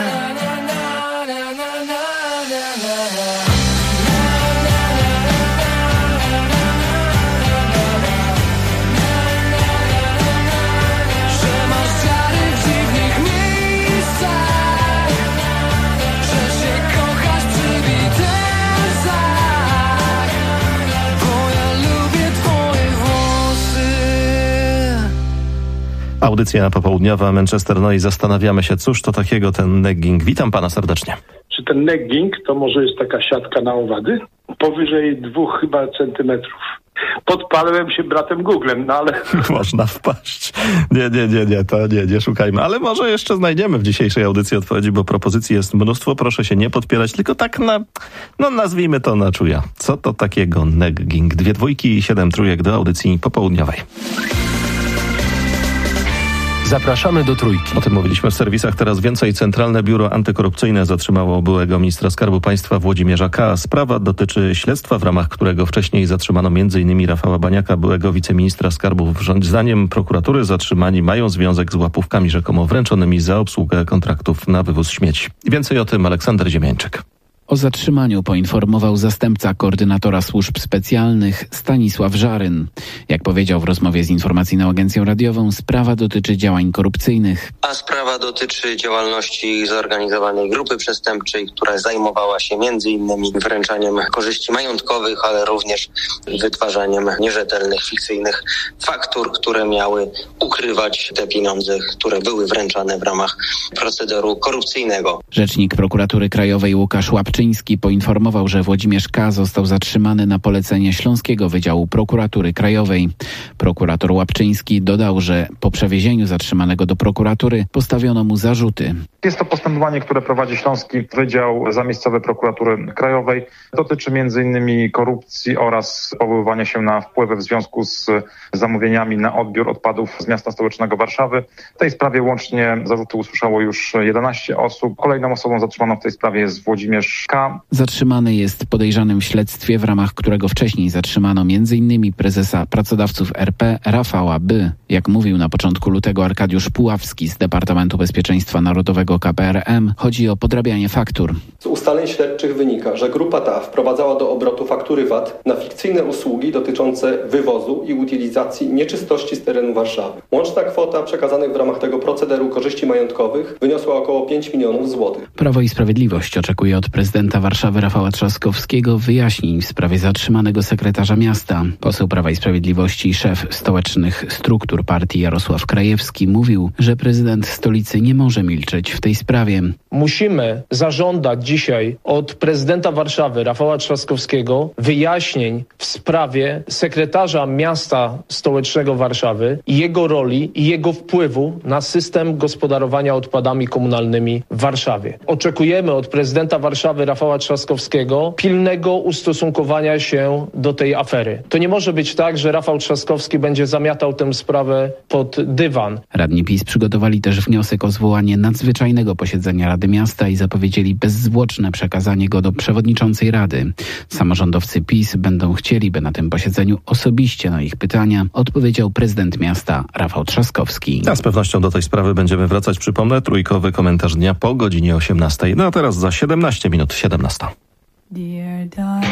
Audycja popołudniowa Manchester, no i zastanawiamy się, cóż to takiego ten negging. Witam pana serdecznie. Czy ten negging to może jest taka siatka na owady? Powyżej 2 chyba centymetrów. Podpalałem się bratem Googlem, no ale... Można wpaść. Nie szukajmy. Ale może jeszcze znajdziemy w dzisiejszej audycji odpowiedzi, bo propozycji jest mnóstwo. Proszę się nie podpierać, tylko tak nazwijmy to na czuja. Co to takiego negging? 2 dwójki i 7 trójek do audycji popołudniowej. Zapraszamy do Trójki. O tym mówiliśmy w serwisach. Teraz więcej. Centralne Biuro Antykorupcyjne zatrzymało byłego ministra Skarbu Państwa Włodzimierza K. Sprawa dotyczy śledztwa, w ramach którego wcześniej zatrzymano m.in. Rafała Baniaka, byłego wiceministra skarbu. Zdaniem prokuratury zatrzymani mają związek z łapówkami rzekomo wręczonymi za obsługę kontraktów na wywóz śmieci. Więcej o tym Aleksander Ziemiańczyk. O zatrzymaniu poinformował zastępca koordynatora służb specjalnych Stanisław Żaryn. Jak powiedział w rozmowie z Informacyjną Agencją Radiową, sprawa dotyczy działań korupcyjnych. A sprawa dotyczy działalności zorganizowanej grupy przestępczej, która zajmowała się m.in. wręczaniem korzyści majątkowych, ale również wytwarzaniem nierzetelnych, fikcyjnych faktur, które miały ukrywać te pieniądze, które były wręczane w ramach procederu korupcyjnego. Rzecznik Prokuratury Krajowej Łukasz Łapczyński poinformował, że Włodzimierz K. został zatrzymany na polecenie Śląskiego Wydziału Prokuratury Krajowej. Prokurator Łapczyński dodał, że po przewiezieniu zatrzymanego do prokuratury postawiono mu zarzuty. Jest to postępowanie, które prowadzi Śląski Wydział Zamiejscowy Prokuratury Krajowej. Dotyczy m.in. korupcji oraz powoływania się na wpływy w związku z zamówieniami na odbiór odpadów z miasta stołecznego Warszawy. W tej sprawie łącznie zarzuty usłyszało już 11 osób. Kolejną osobą zatrzymaną w tej sprawie jest Włodzimierz K. Zatrzymany jest podejrzanym w śledztwie, w ramach którego wcześniej zatrzymano m.in. prezesa Pracodawców RP Rafała B. Jak mówił na początku lutego Arkadiusz Puławski z Departamentu Bezpieczeństwa Narodowego KPRM, chodzi o podrabianie faktur. Z ustaleń śledczych wynika, że grupa ta wprowadzała do obrotu faktury VAT na fikcyjne usługi dotyczące wywozu i utylizacji nieczystości z terenu Warszawy. Łączna kwota przekazanych w ramach tego procederu korzyści majątkowych wyniosła około 5 milionów złotych. Prawo i Sprawiedliwość oczekuje od prezydenta Warszawy Rafała Trzaskowskiego wyjaśnień w sprawie zatrzymanego sekretarza miasta. Poseł Prawa i Sprawiedliwości i szef stołecznych struktur partii Jarosław Krajewski mówił, że prezydent stolicy nie może milczeć w tej sprawie. Musimy zażądać dzisiaj od prezydenta Warszawy Rafała Trzaskowskiego wyjaśnień w sprawie sekretarza miasta stołecznego Warszawy i jego roli i jego wpływu na system gospodarowania odpadami komunalnymi w Warszawie. Oczekujemy od prezydenta Warszawy Rafała Trzaskowskiego pilnego ustosunkowania się do tej afery. To nie może być tak, że Rafał Trzaskowski będzie zamiatał tę sprawę pod dywan. Radni PiS przygotowali też wniosek o zwołanie nadzwyczajnego posiedzenia Rady Miasta i zapowiedzieli bezzwłoczne przekazanie go do przewodniczącej Rady. Samorządowcy PiS będą chcieli, by na tym posiedzeniu osobiście na ich pytania odpowiedział prezydent miasta Rafał Trzaskowski. A z pewnością do tej sprawy będziemy wracać. Przypomnę, trójkowy komentarz dnia po godzinie 18. No a teraz za 17 minut 17. Dear daughter,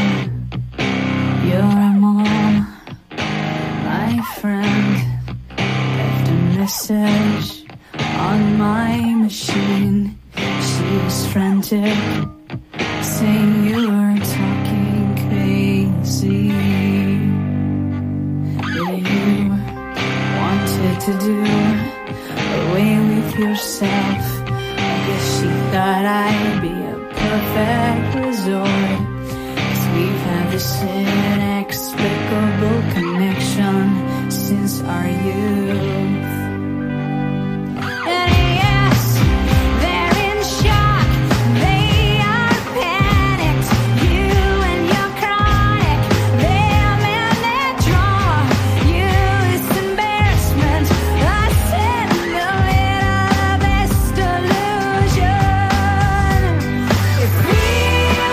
your mom, my friend, left a message on my machine. She was frantic, saying you were talking crazy. That you wanted to do away with yourself. I guess she thought I'd be a perfect resort. 'Cause we've had this inexplicable connection since our youth. And yes, they're in shock, they are panicked. You and your chronic, them and their draw. You is embarrassment, us in the middle of best illusion. If we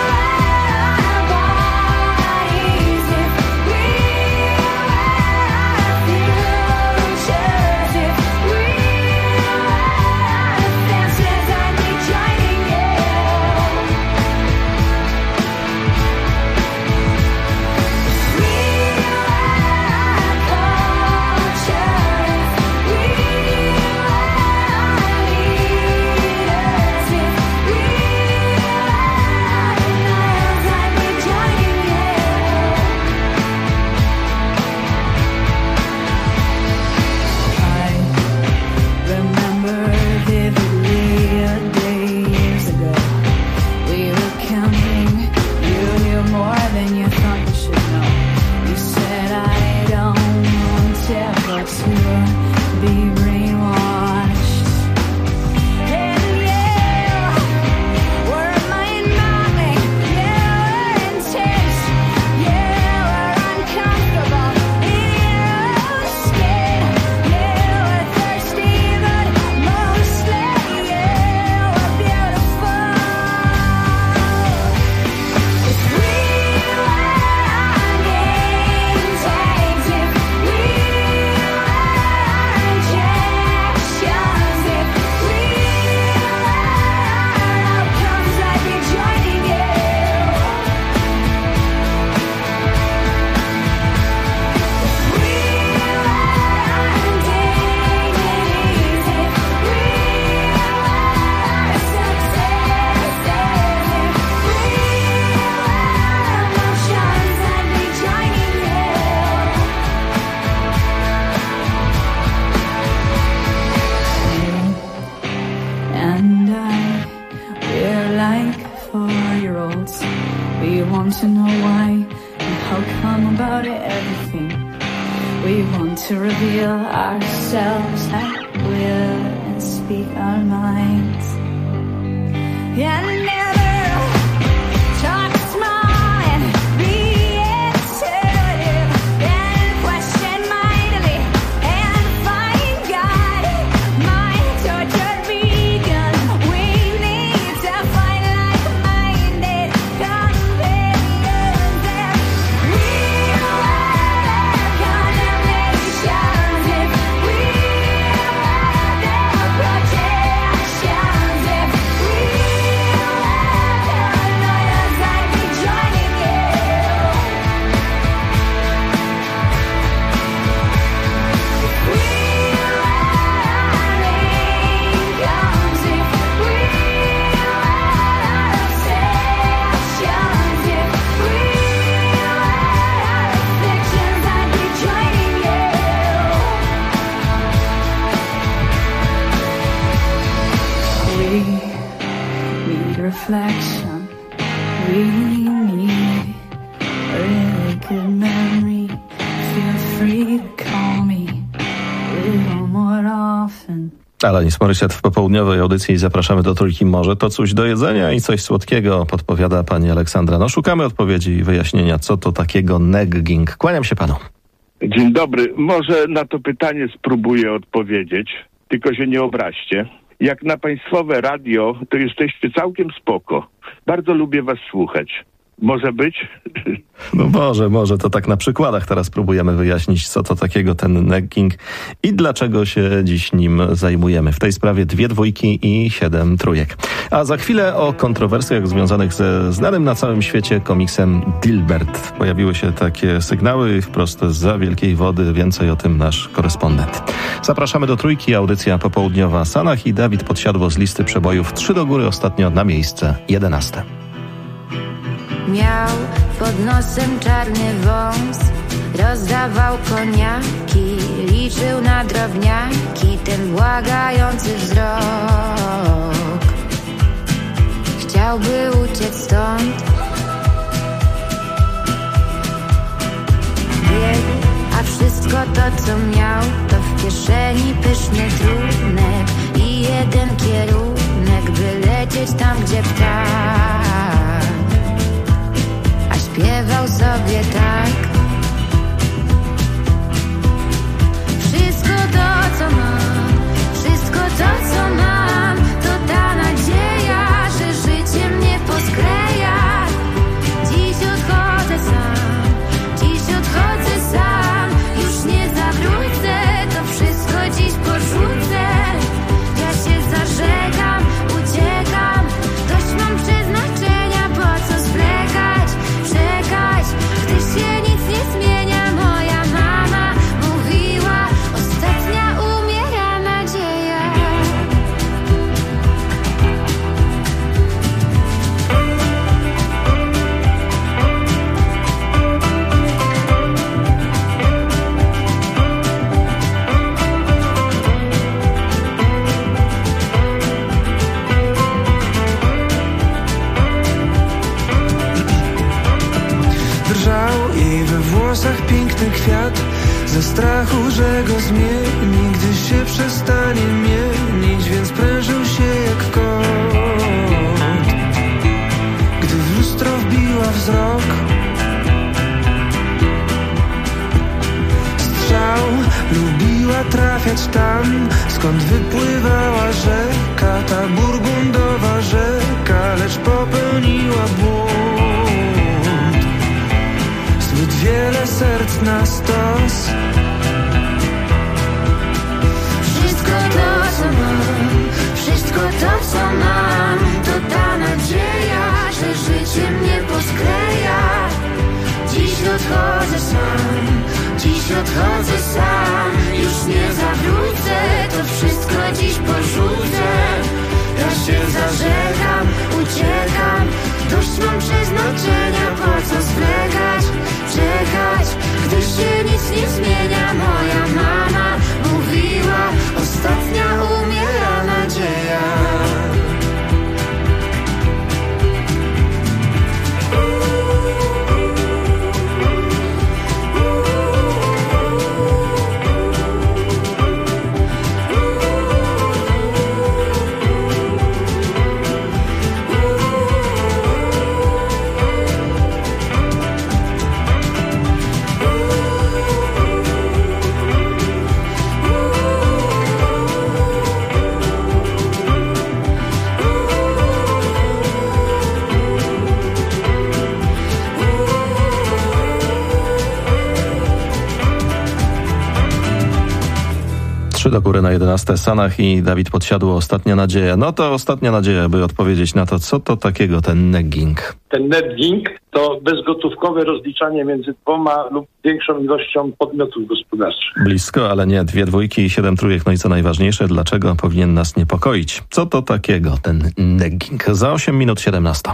want to know why and how come about everything. We want to reveal ourselves at will and speak our minds. Yeah, never talk small and be intuitive and question mightily and find God. My tortured vegan, we need to find like-minded companions. And we will have condemnations if we have their protections. If we reflection, we need a really good memory. Feel free to call me a little more often. Alanis Morissette w popołudniowej audycji Zapraszamy do Trójki. Może to coś do jedzenia i coś słodkiego, podpowiada pani Aleksandra. No, szukamy odpowiedzi i wyjaśnienia, co to takiego negging. Kłaniam się panu. Dzień dobry. Może na to pytanie spróbuję odpowiedzieć, tylko się nie obraźcie. Jak na państwowe radio, to jesteście całkiem spoko. Bardzo lubię was słuchać. Może być? No może. To tak na przykładach teraz próbujemy wyjaśnić, co to takiego ten negging i dlaczego się dziś nim zajmujemy. W tej sprawie 2 dwójki i 7 trójek. A za chwilę o kontrowersjach związanych ze znanym na całym świecie komiksem Dilbert. Pojawiły się takie sygnały wprost zza wielkiej wody. Więcej o tym nasz korespondent. Zapraszamy do Trójki, audycja popołudniowa. Sanach i Dawid Podsiadło z listy przebojów 3 do góry ostatnio na miejsce 11. Miał pod nosem czarny wąs, rozdawał koniaki, liczył na drobniaki ten błagający wzrok. Chciałby uciec stąd, biegł, a wszystko to co miał, to w kieszeni pyszny trunek i jeden kierunek, by lecieć tam gdzie ptak. Śpiewał sobie tak. Wszystko to, co mam, wszystko to, co mam, to ta nadzieja, że życie mnie poskleja. Dziś odchodzę sam, już nie zawrócę, to wszystko dziś porzucę. Ja się zażegam, uciekam, dość mam przeznaczenia, po co zwlekać, gdy się nic nie zmienia. Moja mama mówiła, ostatnia umiera nadzieja. Drżał jej we włosach piękny kwiat, ze strachu, że go zmieni, gdy się przestanie mienić, więc prężył się jak kot. Gdy w lustro wbiła wzrok, strzał, lubiła trafiać tam, skąd wypływała rzeka, ta burgundowa rzeka, lecz popełniła błąd. Zbyt wiele serc na stos. Wszystko to, co mam, to ta nadzieja, że życie mnie poskleja. Dziś odchodzę sam, już nie zawrócę, to wszystko dziś porzucę. Ja się zażegam, uciekam, dość mam przeznaczenia, po co zwlekać, czekać, gdy się nic nie zmienia. 3 do góry na 11 Sanach i Dawid Podsiadło, Ostatnia nadzieja. No to ostatnia nadzieja, by odpowiedzieć na to, co to takiego ten negging. Ten netging to bezgotówkowe rozliczanie między 2 lub większą ilością podmiotów gospodarczych. Blisko, ale nie. 2 dwójki i 7 trójek. No i co najważniejsze, dlaczego powinien nas niepokoić? Co to takiego ten negging? Za 8 minut 17.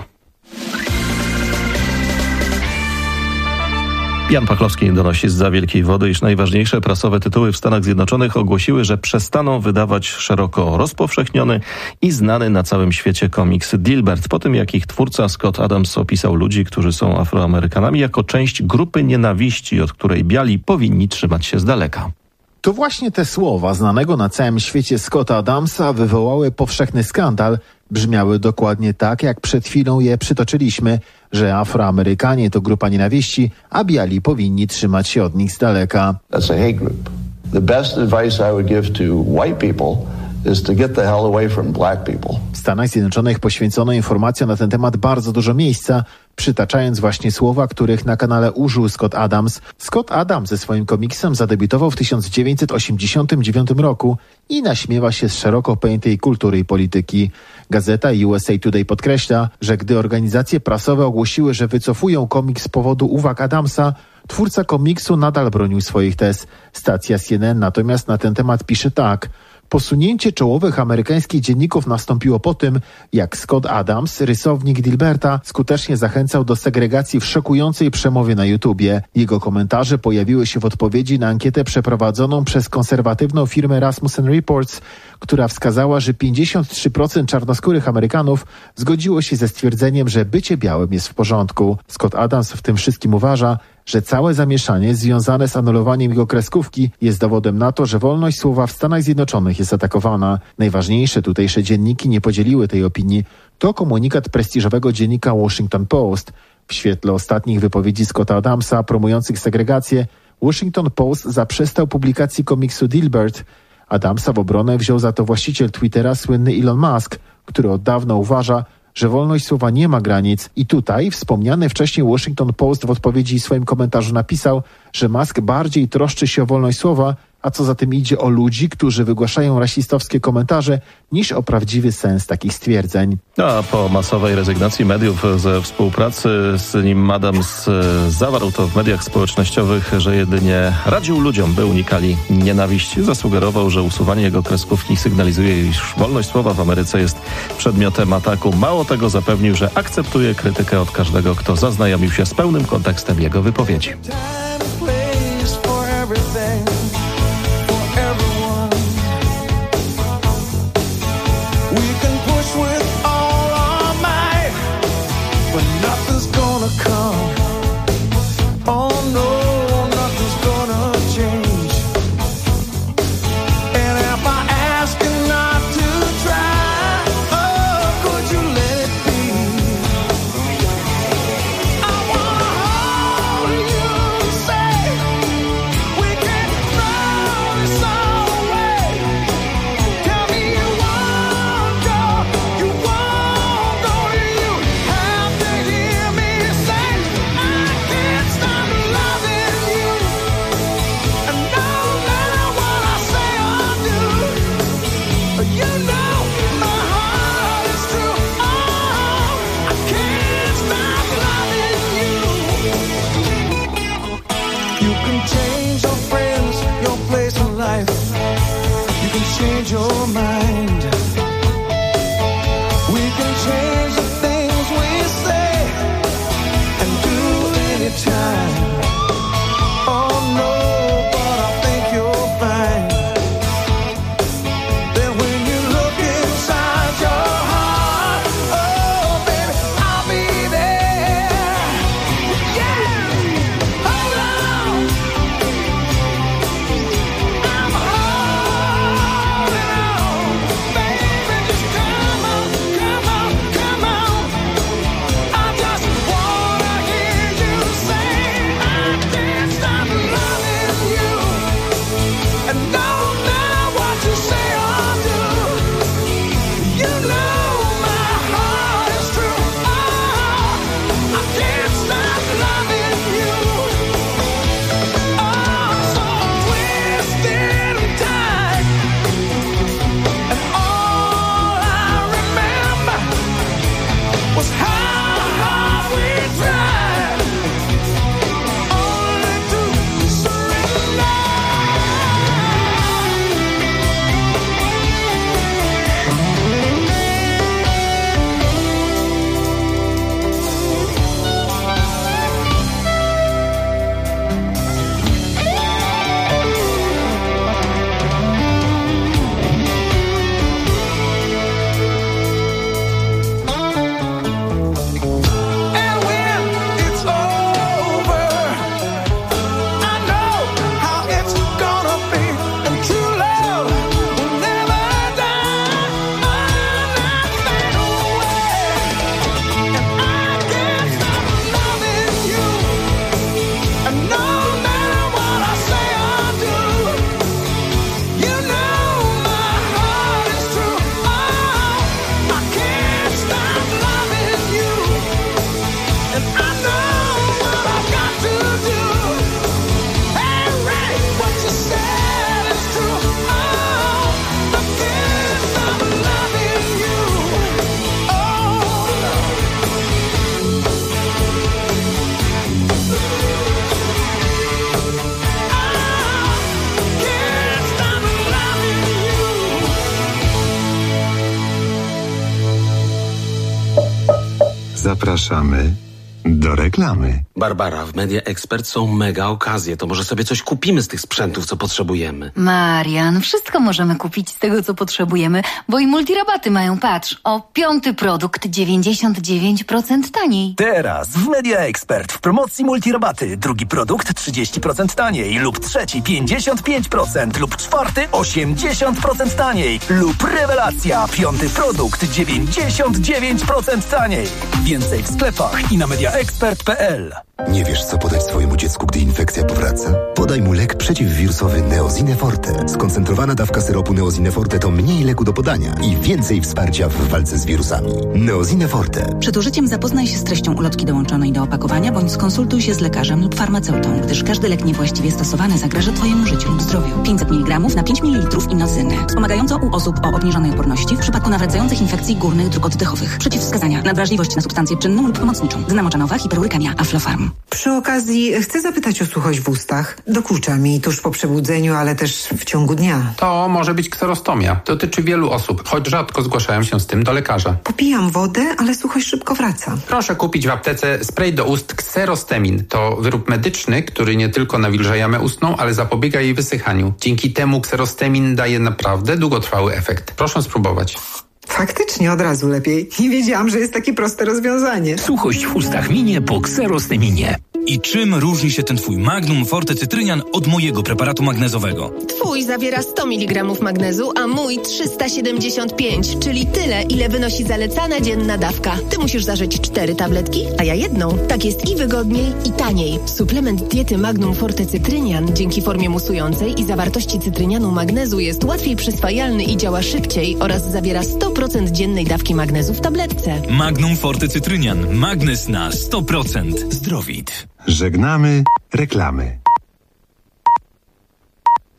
Jan Pachlowski donosi zza Wielkiej Wody, iż najważniejsze prasowe tytuły w Stanach Zjednoczonych ogłosiły, że przestaną wydawać szeroko rozpowszechniony i znany na całym świecie komiks Dilbert, po tym jak ich twórca Scott Adams opisał ludzi, którzy są Afroamerykanami, jako część grupy nienawiści, od której biali powinni trzymać się z daleka. To właśnie te słowa znanego na całym świecie Scotta Adamsa wywołały powszechny skandal. Brzmiały dokładnie tak, jak przed chwilą je przytoczyliśmy, że Afroamerykanie to grupa nienawiści, a biali powinni trzymać się od nich z daleka. That's a hate group. The best advice I would give to white people is to get the hell away from black people. W Stanach Zjednoczonych poświęcono informacjom na ten temat bardzo dużo miejsca, przytaczając właśnie słowa, których na kanale użył Scott Adams. Scott Adams ze swoim komiksem zadebiutował w 1989 roku i naśmiewa się z szeroko pojętej kultury i polityki. Gazeta USA Today podkreśla, że gdy organizacje prasowe ogłosiły, że wycofują komiks z powodu uwag Adamsa, twórca komiksu nadal bronił swoich tez. Stacja CNN natomiast na ten temat pisze tak: posunięcie czołowych amerykańskich dzienników nastąpiło po tym, jak Scott Adams, rysownik Dilberta, skutecznie zachęcał do segregacji w szokującej przemowie na YouTubie. Jego komentarze pojawiły się w odpowiedzi na ankietę przeprowadzoną przez konserwatywną firmę Rasmussen Reports, która wskazała, że 53% czarnoskórych Amerykanów zgodziło się ze stwierdzeniem, że bycie białym jest w porządku. Scott Adams w tym wszystkim uważa, że całe zamieszanie związane z anulowaniem jego kreskówki jest dowodem na to, że wolność słowa w Stanach Zjednoczonych jest atakowana. Najważniejsze tutejsze dzienniki nie podzieliły tej opinii. To komunikat prestiżowego dziennika Washington Post. W świetle ostatnich wypowiedzi Scotta Adamsa promujących segregację, Washington Post zaprzestał publikacji komiksu Dilbert. Adamsa w obronę wziął za to właściciel Twittera, słynny Elon Musk, który od dawna uważa, że wolność słowa nie ma granic. I tutaj wspomniany wcześniej Washington Post w odpowiedzi w swoim komentarzu napisał, że Musk bardziej troszczy się o wolność słowa, a co za tym idzie, o ludzi, którzy wygłaszają rasistowskie komentarze, niż o prawdziwy sens takich stwierdzeń. A po masowej rezygnacji mediów ze współpracy z nim Adams zawarł to w mediach społecznościowych, że jedynie radził ludziom, by unikali nienawiści. Zasugerował, że usuwanie jego kreskówki sygnalizuje, iż wolność słowa w Ameryce jest przedmiotem ataku. Mało tego, zapewnił, że akceptuje krytykę od każdego, kto zaznajomił się z pełnym kontekstem jego wypowiedzi. Zapraszamy do reklamy. Barbara, w Media Expert są mega okazje. To może sobie coś kupimy z tych sprzętów, co potrzebujemy. Marian, wszystko możemy kupić z tego, co potrzebujemy, bo i multirabaty mają, patrz, o 5. produkt 99% taniej. Teraz w Media Expert w promocji multirabaty. 2. produkt 30% taniej lub 3. 55% lub 4. 80% taniej lub rewelacja 5. produkt 99% taniej. Więcej w sklepach i na mediaexpert.pl. Nie wiesz, co podać swojemu dziecku, gdy infekcja powraca? Podaj mu lek przeciwwirusowy Neosine Forte. Skoncentrowana dawka syropu Neosine Forte to mniej leku do podania i więcej wsparcia w walce z wirusami. Neosine Forte. Przed użyciem zapoznaj się z treścią ulotki dołączonej do opakowania, bądź skonsultuj się z lekarzem lub farmaceutą, gdyż każdy lek niewłaściwie stosowany zagraża Twojemu życiu lub zdrowiu. 500 mg na 5 ml inocyny. Wspomagająco u osób o obniżonej odporności w przypadku nawracających infekcji górnych dróg oddechowych. Przeciwwskazania: nadwrażliwość na substancję czynną lub pomocniczą. Znamoczanowa, hiperurykemia, Aflofarm. Przy okazji chcę zapytać o suchość w ustach. Dokucza mi tuż po przebudzeniu, ale też w ciągu dnia. To może być kserostomia. Dotyczy wielu osób, choć rzadko zgłaszają się z tym do lekarza. Popijam wodę, ale suchość szybko wraca. Proszę kupić w aptece spray do ust Kserostemin. To wyrób medyczny, który nie tylko nawilża jamę ustną, ale zapobiega jej wysychaniu. Dzięki temu Kserostemin daje naprawdę długotrwały efekt. Proszę spróbować. Faktycznie od razu lepiej. Nie wiedziałam, że jest takie proste rozwiązanie. Suchość w ustach minie po Kserosteminie. I czym różni się ten twój Magnum Forte Cytrynian od mojego preparatu magnezowego? Twój zawiera 100 mg magnezu, a mój 375, czyli tyle, ile wynosi zalecana dzienna dawka. Ty musisz zażyć 4 tabletki, a ja jedną. Tak jest i wygodniej, i taniej. Suplement diety Magnum Forte Cytrynian dzięki formie musującej i zawartości cytrynianu magnezu jest łatwiej przyswajalny i działa szybciej oraz zawiera 100% dziennej dawki magnezu w tabletce. Magnum Forte Cytrynian. Magnez na 100%. Zdrowit. Żegnamy reklamy.